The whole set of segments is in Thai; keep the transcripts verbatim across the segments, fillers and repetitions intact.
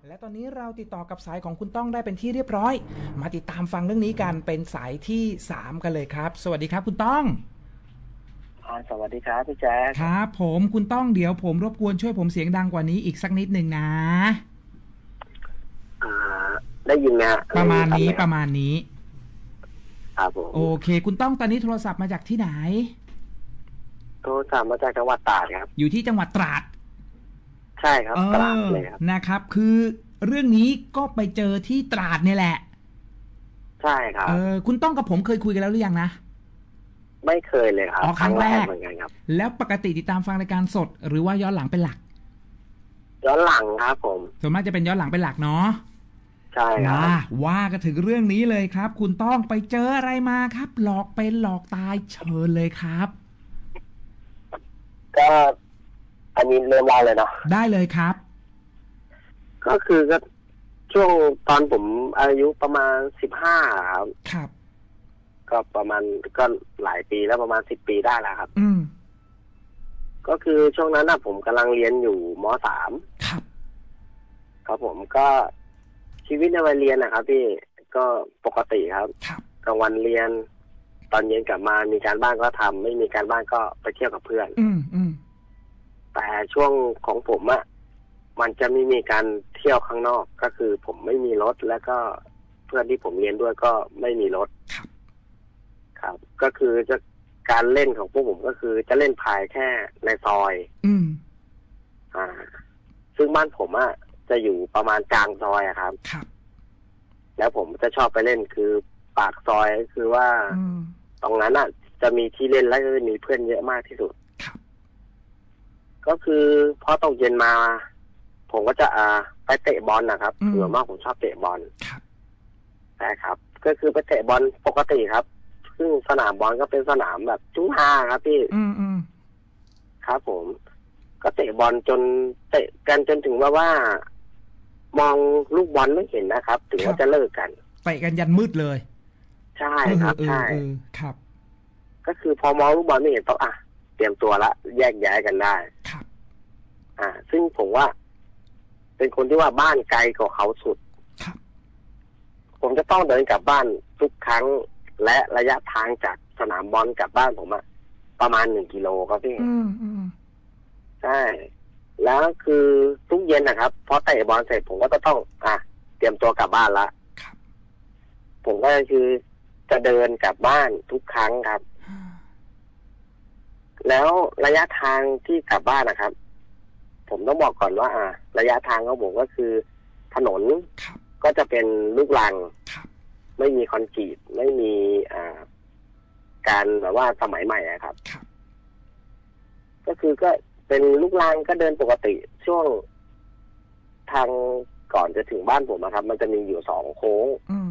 และตอนนี้เราติดต่อกับสายของคุณต้องได้เป็นที่เรียบร้อยมาติดตามฟังเรื่องนี้กันเป็นสายที่สามกันเลยครับสวัสดีครับคุณต้องสวัสดีครับพี่แจ๊คครับผมคุณต้องเดี๋ยวผมรบกวนช่วยผมเสียงดังกว่านี้อีกสักนิดหนึ่งนะอ่าได้ยินนะประมาณนี้ประมาณนี้ครับผมโอเคคุณต้องตอนนี้โทรศัพท์มาจากที่ไหนโทรศัพท์มาจากจังหวัดตราดครับอยู่ที่จังหวัดตราดใช่ครับตราดเลยครับนะครับคือเรื่องนี้ก็ไปเจอที่ตราดเนี่ยแหละใช่ครับเออคุณต้องกับผมเคยคุยกันแล้วหรือยังนะไม่เคยเลยครับอ๋อครั้งแรกเหมือนกันครับแล้วปกติติดตามฟังรายการสดหรือว่าย้อนหลังเป็นหลักย้อนหลังครับผมส่วนมากจะเป็นย้อนหลังเป็นหลักเนาะใช่ครับว่ากันถึงเรื่องนี้เลยครับคุณต้องไปเจออะไรมาครับหลอกเป็นหลอกตายเชิญเลยครับก็อันนี้เริ่มเล่าเลยเนาะได้เลยครับก็คือก็ช่วงตอนผมอายุประมาณสิบห้าครับครับก็ประมาณก็หลายปีแล้วประมาณสิบปีได้แล้วครับอืมก็คือช่วงนั้นนะผมกำลังเรียนอยู่ม.สามครับครับผมก็ชีวิตในวัยเรียนนะครับพี่ก็ปกติครับกลางวันเรียนตอนเย็นกลับมามีการบ้านก็ทำไม่มีการบ้านก็ไปเที่ยวกับเพื่อนอืมอืมแต่ช่วงของผมอะมันจะไม่มีการเที่ยวข้างนอกก็คือผมไม่มีรถแล้วก็เพื่อนที่ผมเรียนด้วยก็ไม่มีรถครับครับก็คือจะการเล่นของพวกผมก็คือจะเล่นภายแค่ในซอยอืมอ่าซึ่งบ้านผมอะจะอยู่ประมาณกลางซอยอะครับครับแล้วผมจะชอบไปเล่นคือปากซอยก็คือว่าตรงนั้นอะจะมีที่เล่นและก็มีเพื่อนเยอะมากที่สุดครับก็คือพอตกเย็นมาผมก็จะอ่าไปเตะบอลนะครับส่วนมากผมชอบเตะบอลครับใช่ครับก็คือไปเตะบอลปกติครับซึ่งสนามบอลก็เป็นสนามแบบจุ้งฮาครับพี่อืมอืมครับผมก็เตะบอลจนเตะกันจนถึงว่าว่ามองลูกบอลไม่เห็นนะครับถึงว่าจะเลิกกันเตะกันยันมืดเลยใช่ครับใช่ครับก็คือพอมองลูกบอลไม่เห็นต้องอ่ะเตรียมตัวละแยกย้ายกันได้ครับอ่าซึ่งผมว่าเป็นคนที่ว่าบ้านไกลกว่าเขาสุดครับผมจะต้องเดินกลับบ้านทุกครั้งและระยะทางจากสนามบอลกลับบ้านผมอะประมาณหนึ่งกิโลครับพี่อืมอืมใช่แล้วคือทุกเย็นนะครับพอเตะบอลเสร็จผมก็จะต้องอ่ะเตรียมตัวกลับบ้านละผมก็คือจะเดินกลับบ้านทุกครั้งครับแล้วระยะทางที่กลับบ้านนะครับผมต้องบอกก่อนว่าอ่ะระยะทางของผมก็คือถนนก็จะเป็นลูกรังไม่มีคอนกรีตไม่มีอ่าการแบบว่าสมัยใหม่อะครับก็คือก็เป็นลูกรังก็เดินปกติช่วงทางก่อนจะถึงบ้านผมนะครับมันจะมีอยู่สองโค้ง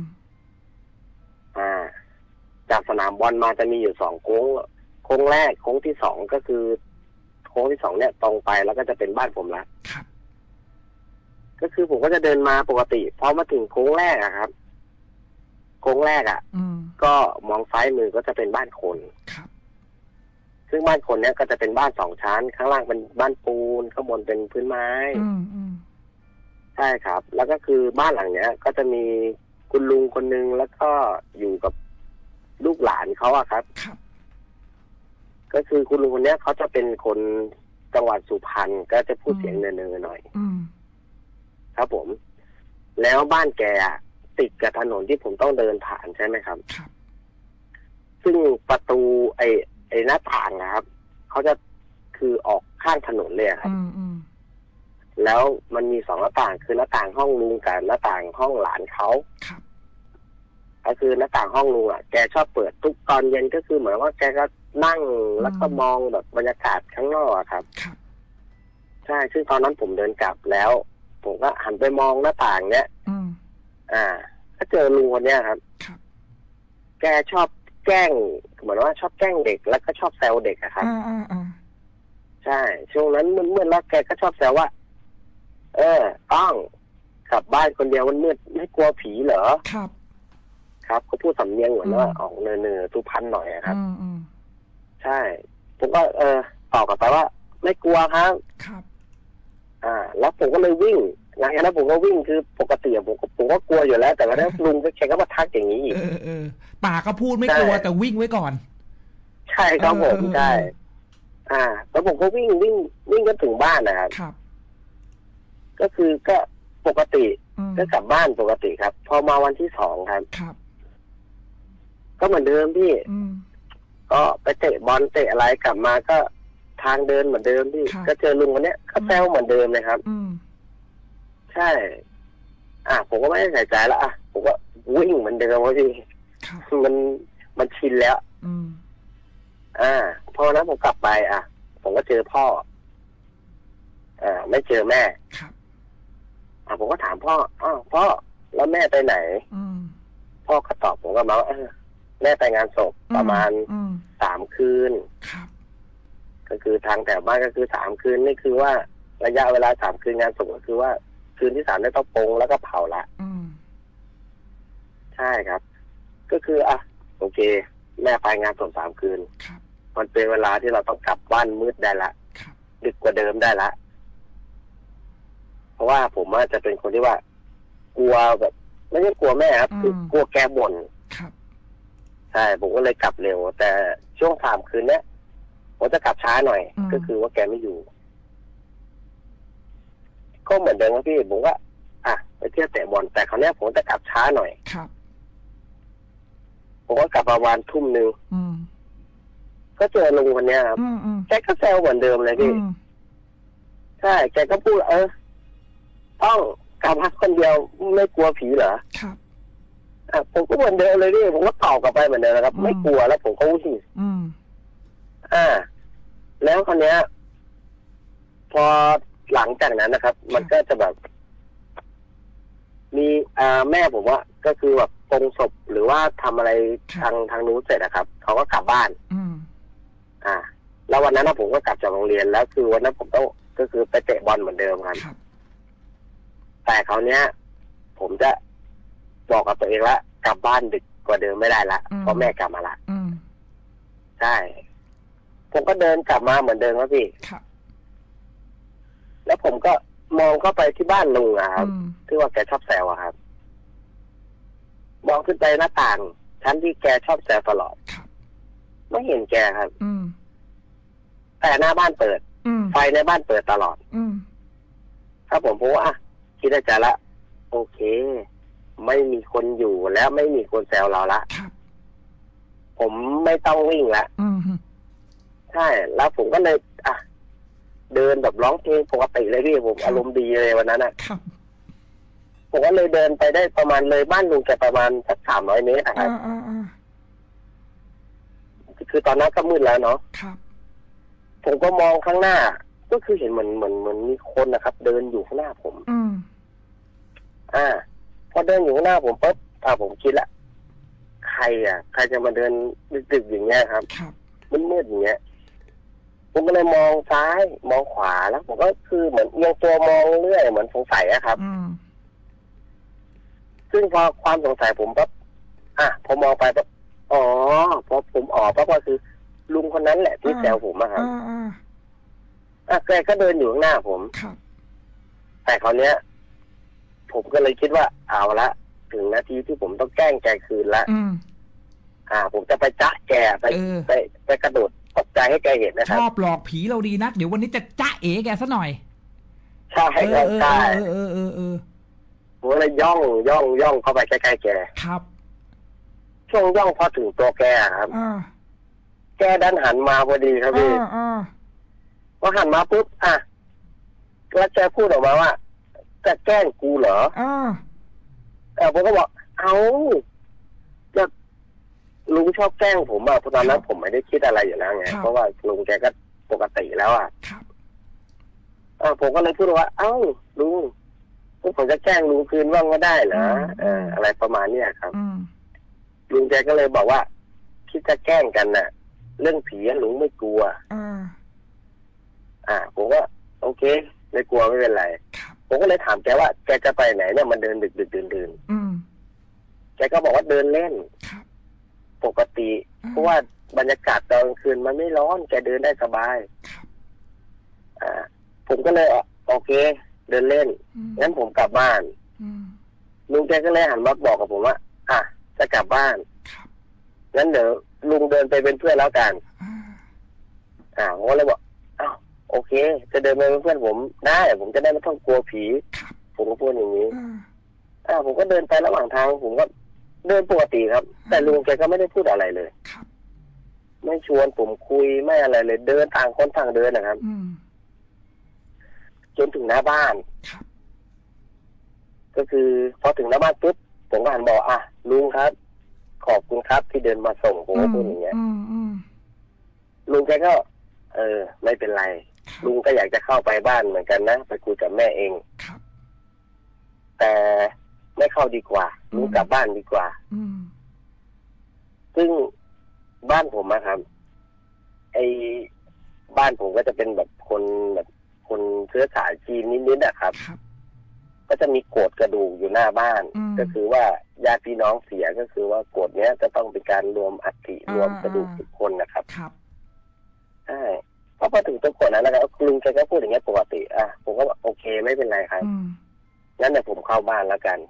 อ่าจากสนามบอลมาจะมีอยู่สองโค้งโค้งแรกโค้งที่สองก็คือโค้งที่สองเนี่ยตรงไปแล้วก็จะเป็นบ้านผมละก็คือผมก็จะเดินมาปกติพอมาถึงโค้งแรกอะครับโค้งแรกอ่ะก็มองซ้ายมือก็จะเป็นบ้านคนซึ่งบ้านคนเนี้ยก็จะเป็นบ้านสองชั้นข้างล่างเป็นบ้านปูนข้างบนเป็นพื้นไม้ใช่ครับแล้วก็คือบ้านหลังเนี้ยก็จะมีคุณลุงคนนึงแล้วก็อยู่กับลูกหลานเขาอะครับก็คือคุณลุงคนเนี้ยเขาจะเป็นคนจังหวัดสุพรรณก็จะพูดเสียงเนินๆหน่อยครับผมแล้วบ้านแกติดกับถนนที่ผมต้องเดินผ่านใช่ไหมครับซึ่งประตูไอ้ไอ้หน้าต่างนะครับเขาจะคือออกข้างถนนเลยครับแล้วมันมีสองหน้าต่างคือหน้าต่างห้องลุงกับหน้าต่างห้องหลานเขาก็คือหน้าต่างห้องลุงอ่ะแกชอบเปิดทุกตอนเย็นก็คือเหมือนว่าแกก็นั่งแล้วก็มองแบบบรรยากาศข้างนอกครับใช่ซึ่งตอนนั้นผมเดินกลับแล้วผมก็หันไปมองหน้าต่างเนี้ยอ่าก็เจอลุงคนเนี้ยครับแกชอบแกล้งเหมือนว่าชอบแกล้งเด็กแล้วก็ชอบแซวเด็กอะครับใช่ช่วงนั้นมืดๆแล้วแกก็ชอบแซวว่าเออต้องกลับบ้านคนเดียวมันมืดไม่กลัวผีเหรอครับครับเขาพูดสำเนียงเหมือนว่าออกเนื้อๆทุพันหน่อยครับใช่ผมก็เออตอบกลับไปว่าไม่กลัวครับครับอ่าแล้วผมก็เลยวิ่งหลังจากนั้นผมก็วิ่งคือปกติผมผมก็กลัวอยู่แล้ว แต่ว่าลุงก็แค่ก็มาทักอย่างนี้อีกเออเออปากก็พูดไม่กลัวแต่วิ่งไว้ก่อนใช่ครับผมใช่อ่าแล้วผมก็วิ่งวิ่งวิ่งก็ถึงบ้านนะครับครับก็คือก็ปกติก็กลับบ้านปกติครับพอมาวันที่สองครับครับก็เหมือนเดิมพี่ก็ไปเตะบอลเตะอะไรกลับมาก็ทางเดินเหมือนเดิมพี่ก็เจอลุงคนเนี้ยเขาแซวเหมือนเดิมเลยครับใช่อ่ะผมก็ไม่ได้ใส่ใจแล้วอ่ะผมก็วิ่งเหมือนเดิมว่าพี่มันมันชินแล้วอ่าพอนั้นผมกลับไปอ่ะผมก็เจอพ่ออ่าไม่เจอแม่อ่ะผมก็ถามพ่ออ้าวพ่อแล้วแม่ไปไหนพ่อก็ตอบผมก็มาว่าแม่ไปงานศพประมาณสามคืนก็คือทางแถวบ้านก็คือสามคืนนี่คือว่าระยะเวลาสามคืนงานศพก็คือว่าคืนที่สามได้ต้องปงแล้วก็เผาละใช่ครับก็คืออ่ะโอเคแม่ไปงานศพสามคืนมันเป็นเวลาที่เราต้องกลับบ้านมืดได้ละดึกกว่าเดิมได้ละเพราะว่าผมอาจจะเป็นคนที่ว่ากลัวแบบไม่ใช่กลัวแม่ครับคือกลัวแกบ่นใช่ผมก็เลยกลับเร็วแต่ช่วงสามคืนเนี้ยผมจะกลับช้าหน่อยก็คือว่าแกไม่อยู่ก็เหมือนเดิมครับพี่ผมว่าอ่ะไปเที่ยวเตะบอลแต่คราวนี้ผมจะกลับช้าหน่อยครับผมก็กลับประมาณทุ่มหนึ่งก็เจอลุงคนนี้ครับแกก็แซวเหมือนเดิมเลยพี่ใช่แกก็พูดเออต้องกลับมาคนเดียวไม่กลัวผีเหรอครับอ่ะผมก็เหมือนเดิมเลยพี่ผมก็ตอบกลับไปเหมือนเดิมนะครับไม่กลัวแล้วผมก็วิ่งอ่าแล้วคนเนี้ยพอหลังจากนั้นนะครับมันก็จะแบบมีอ่าแม่ผมว่าก็คือแบบปงศพหรือว่าทำอะไรทางทางนู้นเสร็จนะครับเขาก็กลับบ้านอ่าแล้ววันนั้นผมก็กลับจากโรงเรียนแล้วคือวันนั้นผมต้องก็คือไปเตะบอลเหมือนเดิมครับแต่คราวเนี้ยผมจะบอกกับตัวเองละกลับบ้านดึกกว่าเดิมไม่ได้ละเพราะแม่กลับมาละใช่ผมก็เดินกลับมาเหมือนเดิมครับพี่แล้วผมก็มองเข้าไปที่บ้านลุงครับที่ว่าแกชอบแซวครับมองขึ้นไปหน้าต่างชั้นที่แกชอบแซวตลอดไม่เห็นแกครับแต่หน้าบ้านเปิดไฟในบ้านเปิดตลอดถ้าผมพูดว่าคิดได้ใจละโอเคไม่มีคนอยู่แล้วไม่มีคนแซวเราละผมไม่ต้องวิ่งละใช่แล้วผมก็เลยอ่ะเดินแบบร้องเพลงปกติเลยพี่ผมอารมณ์ดีเลยวันนั้นอ่ะผมก็เลยเดินไปได้ประมาณเลยบ้านลุงแกประมาณสักสามร้อยเมตรนะครับคือตอนนั้นก็มืดแล้วเนาะผมก็มองข้างหน้าก็คือเห็นเหมือนเหมือนเหมือนมีคนนะครับเดินอยู่ข้างหน้าผมอ่าพอเดินอยู่ข้างหน้าผมปุ๊บอ่าผมคิดละใครอ่ะใครจะมาเดินดึกๆอย่างเงี้ยครับมืดๆอย่างเงี้ยผมก็เลยมองซ้ายมองขวาแล้วผมก็คือเหมือนเอียงตัวมองเรื่อยเหมือนสงสัยอะครับซึ่งพอความสงสัยผมปั๊บอ่ะพอมองไปปั๊บอ๋อพอผมอ๋อปั๊บก็คือลุงคนนั้นแหละที่แซวผมอะครับอ่ะแกก็เดินอยู่ข้างหน้าผมแต่คราวเนี้ยผมก็เลยคิดว่าเอาละถึงนาทีที่ผมต้องแกล้งแกคืนละอ่าผมจะไปจ๊ะแกไปไปไปกระโดดตกใจให้แกเห็นนะครับชอบหลอกผีเราดีนักเดี๋ยววันนี้จะจ๊ะเอ๋แกซะหน่อยใช่ครับใช่เออเออเออผมเลยย่องย่องย่องเข้าไปใกล้ๆแกครับช่วงย่องพอถึงตัวแกครับแกดันหันมาพอดีครับพี่พอหันมาปุ๊บอ่ะแล้วแกพูดออกมาว่าจะแกล้งกูเหรออ่าเออผมก็บอกเอาจะลุงชอบแกล้งผมอ่ะเพราะตอนนั้นผมไม่ได้คิดอะไรอยู่แล้วไงเพราะว่าลุงแกก็ปกติแล้วอ่ะอ่าผมก็เลยพูดว่าเอ้าลุงพวกผมจะแกล้งลุงคืนว่างก็ได้เหรอเอออะไรประมาณเนี้ยครับลุงแกก็เลยบอกว่าคิดจะแกล้งกันน่ะเรื่องผีลุงไม่กลัวอ่าอ่าผมว่าโอเคไม่กลัวไม่เป็นไรผมก็เลยถามแกว่าแกจะไปไหนเนี่ยมันเดินดึกดึกดื่นดื่นแกก็บอกว่าเดินเล่นปกติเพราะว่าบรรยากาศตอนกลางคืนมันไม่ร้อนแกเดินได้สบายอ่าผมก็เลยโอเคเดินเล่นงั้นผมกลับบ้านลุงแกก็เลยหันมาบอกกับผมว่าอ่ะจะกลับบ้านงั้นเดี๋ยวลุงเดินไปเป็นเพื่อนแล้วกันอ่าผมก็เลยบอกอ้าวโอเคจะเดินไปเป็นเพื่อนผมได้ผมจะได้ไม่ต้องกลัวผีผมก็พูดอย่างนี้อ่าผมก็เดินไประหว่างทางผมก็เดินปกติครับแต่ลุงแกก็ไม่ได้พูดอะไรเลยไม่ชวนผมคุยไม่อะไรเลยเดินต่างคนต่างเดินนะครับจนถึงหน้าบ้านก็คือพอถึงหน้าบ้านปุ๊บผมก็หันบอกอ่ะลุงครับขอบคุณครับที่เดินมาส่งผมก็พูดอย่างเงี้ยลุงแกก็เออไม่เป็นไรลุงก็อยากจะเข้าไปบ้านเหมือนกันนะไปคุยกับแม่เองแต่ไม่เข้าดีกว่าลุงกลับบ้านดีกว่าซึ่งบ้านผมนะครับไอ้บ้านผมก็จะเป็นแบบคนแบบคนเชื้อสายจีนนิดๆนะครับก็จะมีโกรธกระดูกอยู่หน้าบ้านก็คือว่าญาติพี่น้องเสียก็คือว่าโกรธเนี้ยจะต้องเป็นการรวมอัฐิรวมกระดูกทุกคนนะครับใช่พอมาถึงตรงโกรธนั้นนะครับลุงแกก็พูดอย่างเงี้ยปกติอ่ะผมก็บอกโอเคไม่เป็นไรครับงั้นเดี๋ยวผมเข้าบ้านแล้วกัน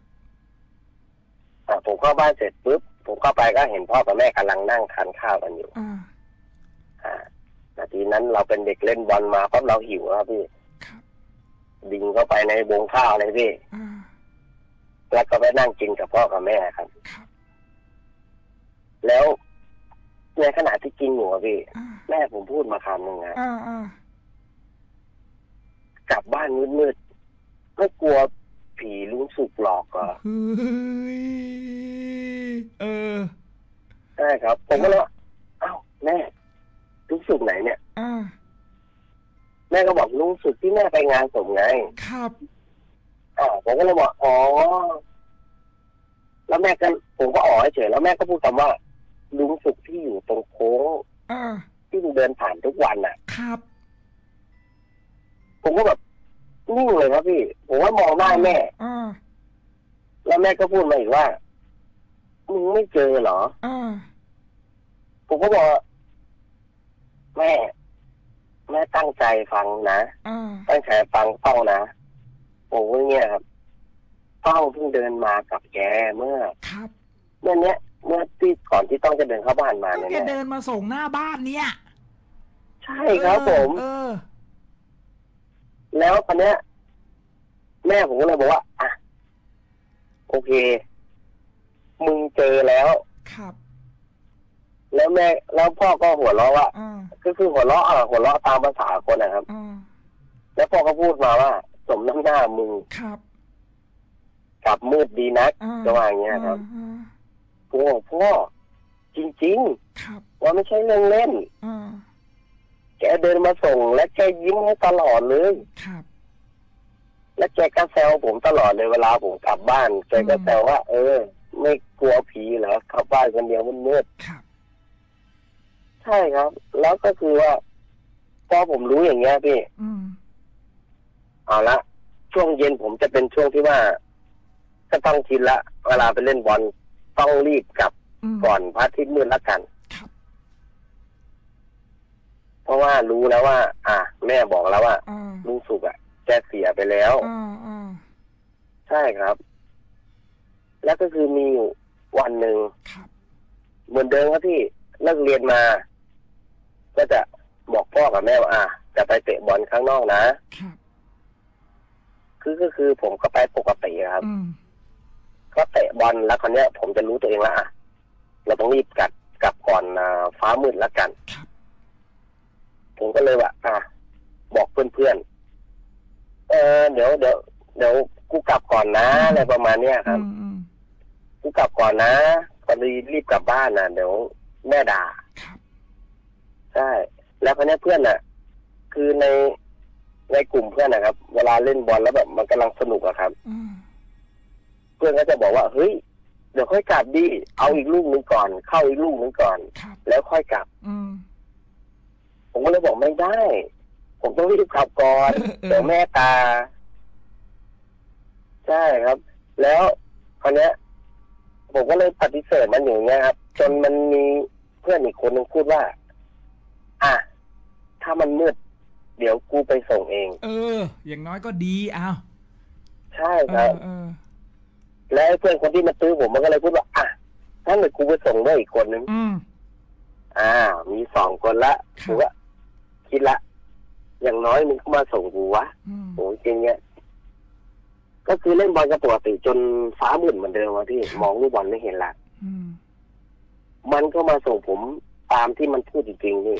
อ่าผมเข้าบ้านเสร็จปุ๊บผมเข้าไปก็เห็นพ่อกับแม่กำลังนั่งทานข้าวกันอยู่อ่านาทีนั้นเราเป็นเด็กเล่นบอลมาเพราะเราหิวครับพี่ดิ่งเข้าไปในวงข้าวเลยพี่แล้วก็ไปนั่งกินกับพ่อกับแม่ครับแล้วในขณะที่กินอยู่พี่แม่ผมพูดมาคำหนึ่งนะกลับบ้านมืดๆไม่กลัวผีลุงสุกหลอกเหรอเออใช่ครับผมก็เลยอ้าวแม่ลุงสุกไหนเนี่ยแม่ก็บอกลุงสุกที่แม่ไปงานศพไงครับอ่าผมก็เลยบอกอ๋อแล้วแม่ก็ผมก็อ๋อเฉยแล้วแม่ก็พูดคำว่าลุงสุกที่อยู่ตรงโค้งที่เดินผ่านทุกวันน่ะครับผมก็แบบนิ่งเลยครับพี่ผมว่ามองหน้าแม่แล้วแม่ก็พูดมาอีกว่ามึงไม่เจอเหรอผมก็บอกแม่แม่ตั้งใจฟังนะตั้งใจฟังต้องนะผมว่าเนี่ยครับต้องเพิ่งเดินมากับแกเมื่อครับเมื่อเนี้ยเมื่อที่ก่อนที่ต้องจะเดินเข้าบ้านมาเนี่ยแกเดินมาส่งหน้าบ้านเนี่ยใช่ครับผมแล้วตอนเนี้ยแม่ผมก็เลยบอกว่าอ่ะโอเคมึงเจอแล้วครับแล้วแม่แล้วพ่อก็หัวเราะว่าก็คือหัวเราะอ่ะหัวเราะตามภาษาคนนะครับแล้วพ่อก็พูดมาว่าสมน้ำหน้ามึงครับกลับมืดดีนักจะว่าอย่างเงี้ยครับโอ้พ่อจริงๆว่าไม่ใช่เรื่องเล่นแกเดินมาส่งและแกยิ้มให้ตลอดเลยครับและแกก็แซวผมตลอดเลยเวลาผมกลับบ้านแกก็แซวว่าเออไม่กลัวผีเหรอกลับบ้านคนเดียวมันมืดครับใช่ครับแล้วก็คือว่าพอผมรู้อย่างเงี้ยพี่เอาละช่วงเย็นผมจะเป็นช่วงที่ว่าก็ต้องชินละเวลาไปเล่นบอลต้องรีบกลับก่อนพระอาทิตย์มืดละกันเพราะว่ารู้แล้วว่าอ่ะแม่บอกแล้วว่าลุงสุกอ่ะแกเสียไปแล้วใช่ครับแล้วก็คือมีวันหนึ่งเหมือนเดิมครับที่เลิกเรียนมาก็จะบอกพ่อกับแม่ว่าอ่ะจะไปเตะบอลข้างนอกนะคือก็คือผมก็ไปปกติครับก็เตะบอลแล้วคราวนี้ยผมจะรู้ตัวเองแล้วอ่ะเราต้องรีบกลับกลับก่อนฟ้ามืดแล้วกันผมก็เลยว่าอ่ะบอกเพื่อนๆเออเดี๋ยวเดี๋ยวเดี๋ยวกูกลับก่อนนะอะไรประมาณเนี้ยครับกูกลับก่อนนะพอดีรีบกลับบ้านนะเดี๋ยวแม่ด่าใช่แล้วคราวนี้เพื่อนน่ะคือในในกลุ่มเพื่อนนะครับเวลาเล่นบอลแล้วแบบมันกำลังสนุกอะครับเพื่อนก็จะบอกว่าเฮ้ยเดี๋ยวค่อยกลับดิเอาอีกลูกนึงก่อนเข้าอีกลูกนึงก่อนแล้วค่อยกลับผมก็เลยบอกไม่ได้ผมต้องรีบขับก่อนเดี๋ยวแม่ตาใช่ครับแล้วคราวนี้ยผมก็เลยปฏิเสธมันอยู่เงี้ยครับจนมันมีเพื่อนอีกคนนึงพูดว่าอ่ะถ้ามันมืดเดี๋ยวกูไปส่งเองเอออย่างน้อยก็ดีอ้าวใช่ครับเออแล้วเพื่อนคนที่มาซื้อผมมันก็เลยพูดว่าอ่ะถ้าเกิดกูไปส่งด้วยอีกคนนึงอืมอ่ามีสองคนละกูก็คิดละอย่างน้อยมึงก็มาส่งกูวะโอ้จริงเนี้ยก็คือเล่นบอลกันปกติจนฟ้ามืดเหมือนเดิมวะที่มองลูกบอลไม่เห็นละมันก็มาส่งผมตามที่มันพูดจริงๆนี่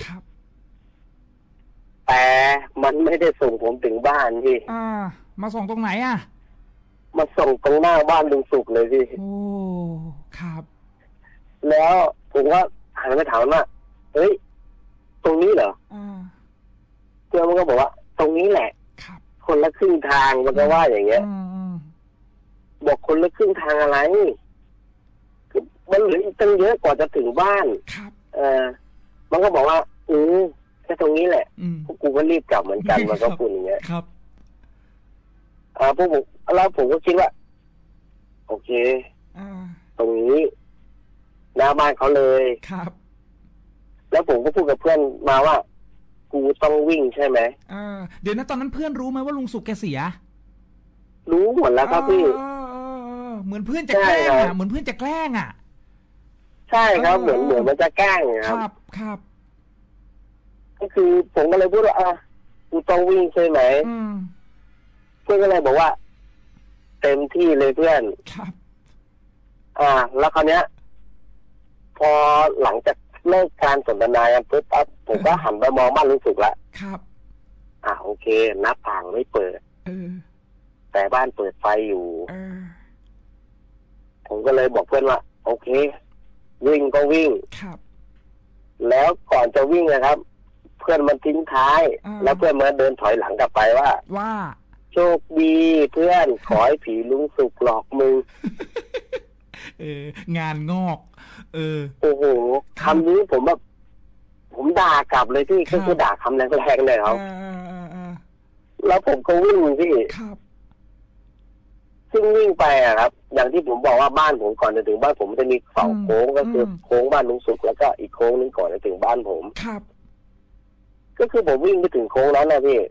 แต่มันไม่ได้ส่งผมถึงบ้านพี่อ่ามาส่งตรงไหนอ่ะมาส่งตรงหน้าบ้านลุงสุกเลยพี่โอ้ครับแล้วผมก็หันไปถามว่าเฮ้ยตรงนี้เหรออ่าเพื่อนมันก็บอกว่าตรงนี้แหละครับคนละครึ่งทางมันก็ว่าอย่างเงี้ยบอกคนละครึ่งทางอะไรคือมันเหลืออีกตั้งเยอะกว่าจะถึงบ้านครับเออมันก็บอกว่าอือแค่ตรงนี้แหละพวกกูก็รีบกลับเหมือนกันมันก็พูดอย่างเงี้ยครับอ่าพวกผมแล้วผมก็คิดว่าโอเคอ่าตรงนี้หน้าบ้านเขาเลยครับแล้วผมก็พูดกับเพื่อนมาว่ากูต้องวิ่งใช่ไหมเออเดี๋ยวนะตอนนั้นเพื่อนรู้ไหมว่าลุงสุกแกเสียรู้หมดแล้วครับพี่เหมือนเพื่อนจะแกล้งอ่ะเหมือนเพื่อนจะแกล้งอ่ะใช่ครับเหมือนเหมือนมันจะแกล้งครับครับก็คือผมก็เลยพูดว่าอ่ะกูต้องวิ่งใช่ไหมเพื่อนก็เลยบอกว่าเต็มที่เลยเพื่อนครับอ่าแล้วคราวเนี้ยพอหลังจากเลิกการสนทนากันปุ๊บปั๊บผมก็หันไปมองบ้านลุงสุกแล้วครับอ่าโอเคหน้าต่างไม่เปิดเออแต่บ้านเปิดไฟอยู่เออผมก็เลยบอกเพื่อนว่าโอเควิ่งก็วิ่งครับแล้วก่อนจะวิ่งนะครับเพื่อนมันทิ้งท้ายแล้วเพื่อนมันเดินถอยหลังกลับไปว่าว่าโชคดีเพื่อนขอให้ผีลุงสุกหลอกมึงเอองานงอกเออโอ้โหคำนี้ผมแบบผมด่ากลับเลยพี่ก็คือด่าคำแรงๆเลยครับแล้วผมก็วิ่งพี่ครับซึ่งวิ่งไปอะครับอย่างที่ผมบอกว่าบ้านผมก่อนจะถึงบ้านผมจะมีสองโค้งก็คือโค้งบ้านลุงสุกแล้วก็อีกโค้งนึงก่อนจะถึงบ้านผมครับก็คือผมวิ่งไปถึงโค้งนั้นนะพี่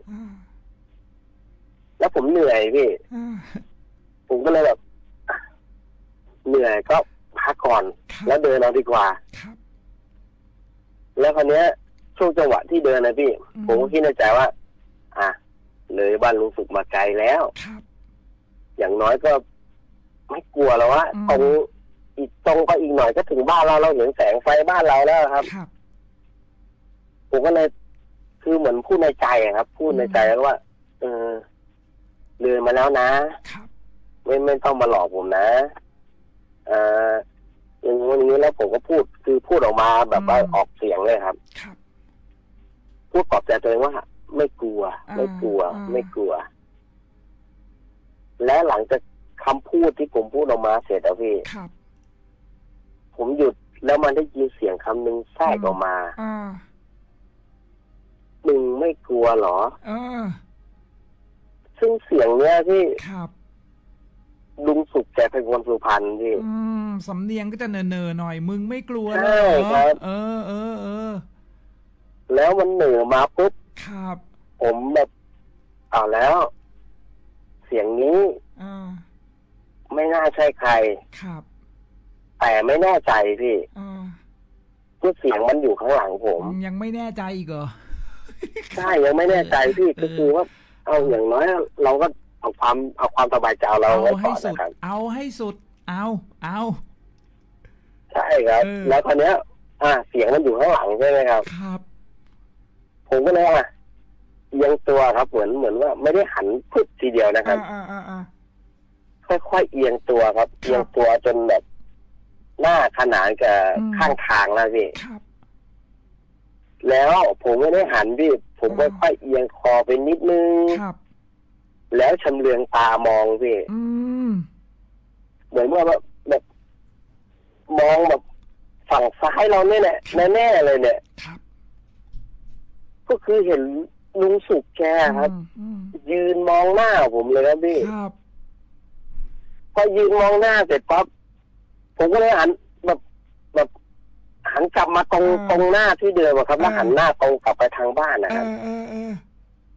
แล้วผมเหนื่อยพี่ผมก็เลยแบบเหนื่อยก็พักก่อนแล้วเดินเอาดีกว่าแล้วคราวนี้ช่วงจังหวะที่เดินนะพี่ผมก็คิดในใจว่าอ่ะเลยบ้านลุงสุกมาไกลแล้วอย่างน้อยก็ไม่กลัวแล้วว่าตรงอีกตรงไปอีกหน่อยก็ถึงบ้านเราเราเห็นแสงไฟบ้านเราแล้วครับผมก็เลยคือเหมือนพูดในใจครับพูดในใจแล้วว่าเออเลยมาแล้วนะไม่ไม่ต้องมาหลอกผมนะเอออย่างนี้อย่างนี้แล้วผมก็พูดคือพูดออกมาแบบว่าออกเสียงเลยครับพูดปลอบใจตัวเองว่าไม่กลัวไม่กลัวไม่กลัวและหลังจากคำพูดที่ผมพูดออกมาเสร็จแล้วพี่ผมหยุดแล้วมันได้ยินเสียงคำหนึ่งแทรกออกมามึงไม่กลัวหรอซึ่งเสียงเนี้ยพี่ลุงสุกแกเป็นคนสุพรรณพี่สำเนียงก็จะเนอๆหน่อยมึงไม่กลัวเหรอเออเออเออแล้วมันเหนือมาปุ๊บผมแบบเอาแล้วเสียงนี้ไม่น่าใช่ใครแต่ไม่แน่ใจพี่ก็เสียงมันอยู่ข้างหลังผมยังไม่แน่ใจอีกเหรอใช่ยังไม่แน่ใจพี่ก็คือว่าเอาอย่างน้อยเราก็เอาความเอาความสบายใจเราไว้ก่อนนะครับเอาให้สุดเอาเอาใช่ครับแล้วคราวนี้อ่าเสียงมันอยู่ข้างหลังใช่ไหมครับครับผมก็เลยอ่ะเอียงตัวครับเหมือนเหมือนว่าไม่ได้หันพึบทีเดียวนะครับค่อยๆเอียงตัวครับเอียงตัวจนแบบหน้าขนานกับข้างทางแล้วพี่แล้วผมไม่ได้หันพี่ผมค่อยๆเอียงคอไปนิดนึงแล้วชำเลืองตามองพี่เหมือนว่าแบบแบบมองแบบฝั่งซ้ายเราเนี่ยแหละแน่ๆเลยเนี่ยก็คือเห็นลุงสุกแกครับยืนมองหน้าผมเลยครับพี่พอยืนมองหน้าเสร็จปั๊บผมก็เลยหันแบบแบบหันกลับมาตรงตรงหน้าที่เดิมครับแล้วหันหน้าตรงกลับไปทางบ้านนะครับ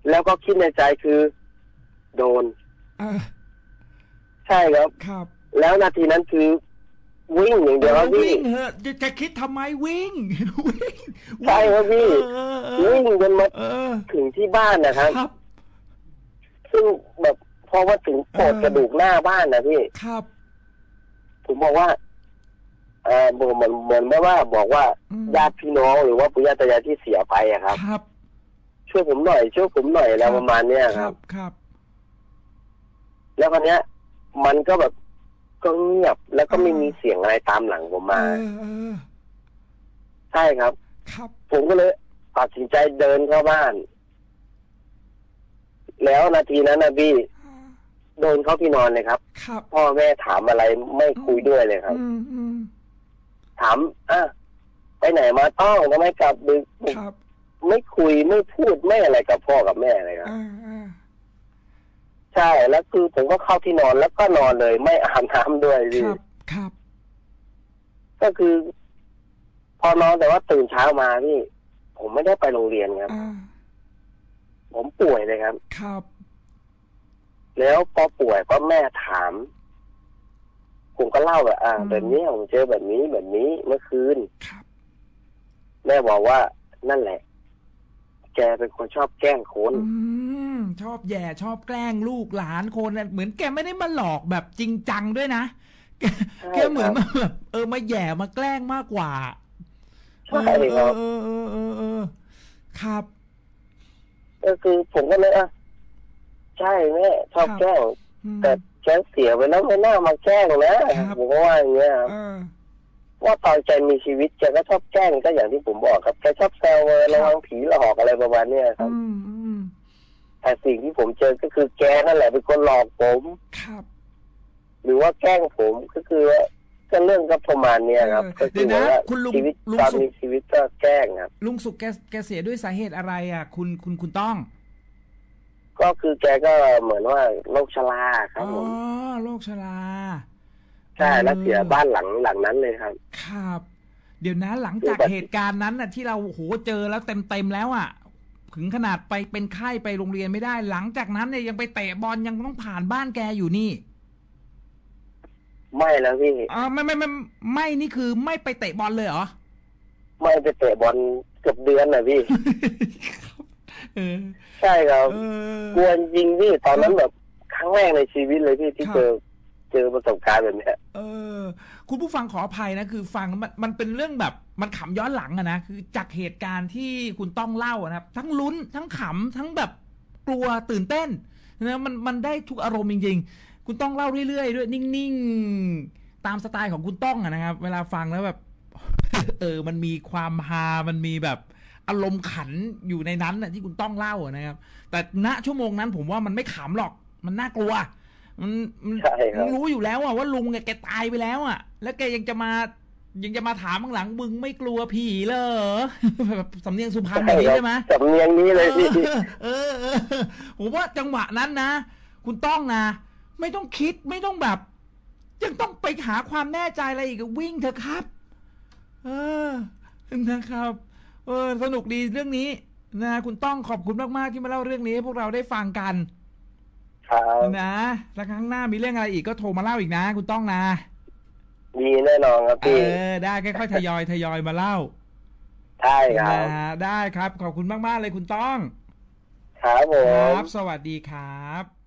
แล้วก็คิดในใจคือ โดนเออใช่ครับครับแล้วนาทีนั้นคือ วิ่งอย่างเดียวครับพี่วิ่งเหอะจะจะคิดทำไมวิ่ง วิ่งใช่ครับพี่เออเออวิ่งจนมาเออถึงที่บ้านนะครับครับซึ่งแบบพอมาถึงโปดกระดูกหน้าบ้านนะพี่ครับผมบอกว่าเออเหมือนเหมือนเหมือนแม่ว่าบอกว่าอืมญาติพี่น้องหรือว่าปู่ย่าตายายที่เสียไปอะครับครับช่วยผมหน่อยช่วยผมหน่อยแล้วประมาณเนี้ยคครัรับบ ครับแล้วคราวเนี้ย มันก็แบบก็เงียบแล้วก็ไม่อ่ามีมีเสียงอะไรตามหลังผมเอมาอเออใช่ครับครับผมก็เลยตัดสินใจเดินเข้าบ้าน แล้วนาทีนั้นนะพี่โดนเข้าที่นอนเลยครับครับพ่อแม่ถามอะไรไม่คุยด้วยเลยครับอืมอืมถามอ่ะไปไหนมาต้องทำไมกลับดึกครับไม่คุยไม่พูดไม่อะไรกับพ่อกับแม่เลยครับอ่าอ่าใช่แล้วคือผมก็เข้าที่นอนแล้วก็นอนเลย ไม่อาบน้ำด้วยคพี่รับครับก็คือ พอนอนแต่ว่าตื่นเช้ามาพี่ ผมไม่ได้ไปโรงเรียนครับอ่าผมป่วยเลยครับครับแล้วพอป่วยก็แม่ถาม ผมก็เล่าแบบอ่า แบบนี้ผมเจอแบบนี้แบบนี้เมื่อคืนครับแม่บอกว่านั่นแหละ แกเป็นคนชอบแกล้งคนอืมชอบแย่ชอบแกล้งลูกหลานคนน่ะเหมือนแกไม่ได้มาหลอกแบบจริงจังด้วยนะแกใช่แกเหมือนครัมาบแบบเออมาแย่มาแกล้งมากกว่าใช่ครับเออเออเออเออเออครับก็คือผมก็เลยอ่ะใช่แม่ชอบแกล้งอืมแต่แกเสียไปแล้วไม่น่ามาแกล้งนะครับ ผมก็ว่าอย่างเงี้ยครับเออว่าตอนแกมีชีวิตแกก็ชอบแกล้งก็อย่างที่ผมบอกครับแกชอบแซวเออระวังผีหลอกอะไรประมาณเนี้ยครับอืมอืมแต่สิ่งที่ผมเจอก็คือแกนั่นแหละเป็นคนหลอกผมครับหรือว่าแกล้งผมก็คือว่าก็เรื่องก็ประมาณเนี้ยครับเอก็อคืเดี๋ยวนะว่าคุณลุงชีวิตลุงตอนสุขมีชีวิตก็แกล้งครับลุงสุขแกแกเสียด้วยสาเหตุอะไรอ่ะ คุณคุณคุณต้องก็คือแกก็เหมือนว่าโรคชราครับอ๋อผมโรคชราใช่แล้วออเสียบ้านหลังหลังนั้นเลยครับครับ เดี๋ยวนะหลังจากคือแบบเหตุการณ์นั้นน่ะ ที่เราโหเจอแล้วเต็มเต็มๆแล้วอ่ะถึงขนาดไปเป็นไข้ไปโรงเรียนไม่ได้ หลังจากนั้นเนี่ยยังไปเตะบอลยังต้องผ่านบ้านแกอยู่นี่ไม่แล้วพี่อ่าไม่ไม่ไม่ไม่ไม่นี่คือไม่ไปเตะบอลเลยเหรอไม่ไปเตะบอลเกือบเดือนนะพี่เออใช่ครับเออกลัวจริงพี่ตอนนั้นแบบครั้งแรกในชีวิตเลยพี่ที่ครับเจอเจอประสบการณ์แบบเนี้ยเออ คุณผู้ฟังขออภัยนะคือฟังมันมันเป็นเรื่องแบบมันขำย้อนหลังอะนะคือจากเหตุการณ์ที่คุณต้องเล่าอะนะครับ ทั้งลุ้นทั้งขำทั้งแบบกลัวตื่นเต้นนะมันมันได้ทุกอารมณ์จริงๆ คุณต้องเล่าเรื่อยๆด้วยนิ่งๆตามสไตล์ของคุณต้องอะนะครับ เวลาฟังแล้วแบบ เออ มันมีความฮามันมีแบบอารมณ์ขันอยู่ในนั้นน่ะที่คุณต้องเล่าอะนะครับ แต่ณชั่วโมงนั้นผมว่ามันไม่ขำหรอก มันน่ากลัว มันมันใช่ครับรู้อยู่แล้วอะว่าลุงเนี่ยแกตายไปแล้วอะแล้วแกยังจะมา ยังจะมาถามข้างหลังมึงไม่กลัวผีเหรอ แบบสำเนียงสุพรรณแบบนี้ใช่ไหมสำเนียงนี้เลยพี่เออเออเออผมว่าจังหวะนั้นนะ คุณต้องนะ ไม่ต้องคิดไม่ต้องแบบ ยังต้องไปหาความแน่ใจอะไรอีกวิ่งเถอะครับ เออนะครับ เออสนุกดีเรื่องนี้นะคุณต้องขอบคุณมากๆที่มาเล่าเรื่องนี้ให้พวกเราได้ฟังกันครับนะแล้วครั้งหน้ามีเรื่องอะไรอีกก็โทรมาเล่าอีกนะ คุณต้องนะมีแน่นอนครับเอพี่อ ได้ค่อยๆทยอยทยอยมาเล่าใช่ครับนะได้ครับ ขอบคุณมากๆเลยคุณต้องครับผคมรับ สวัสดีครับ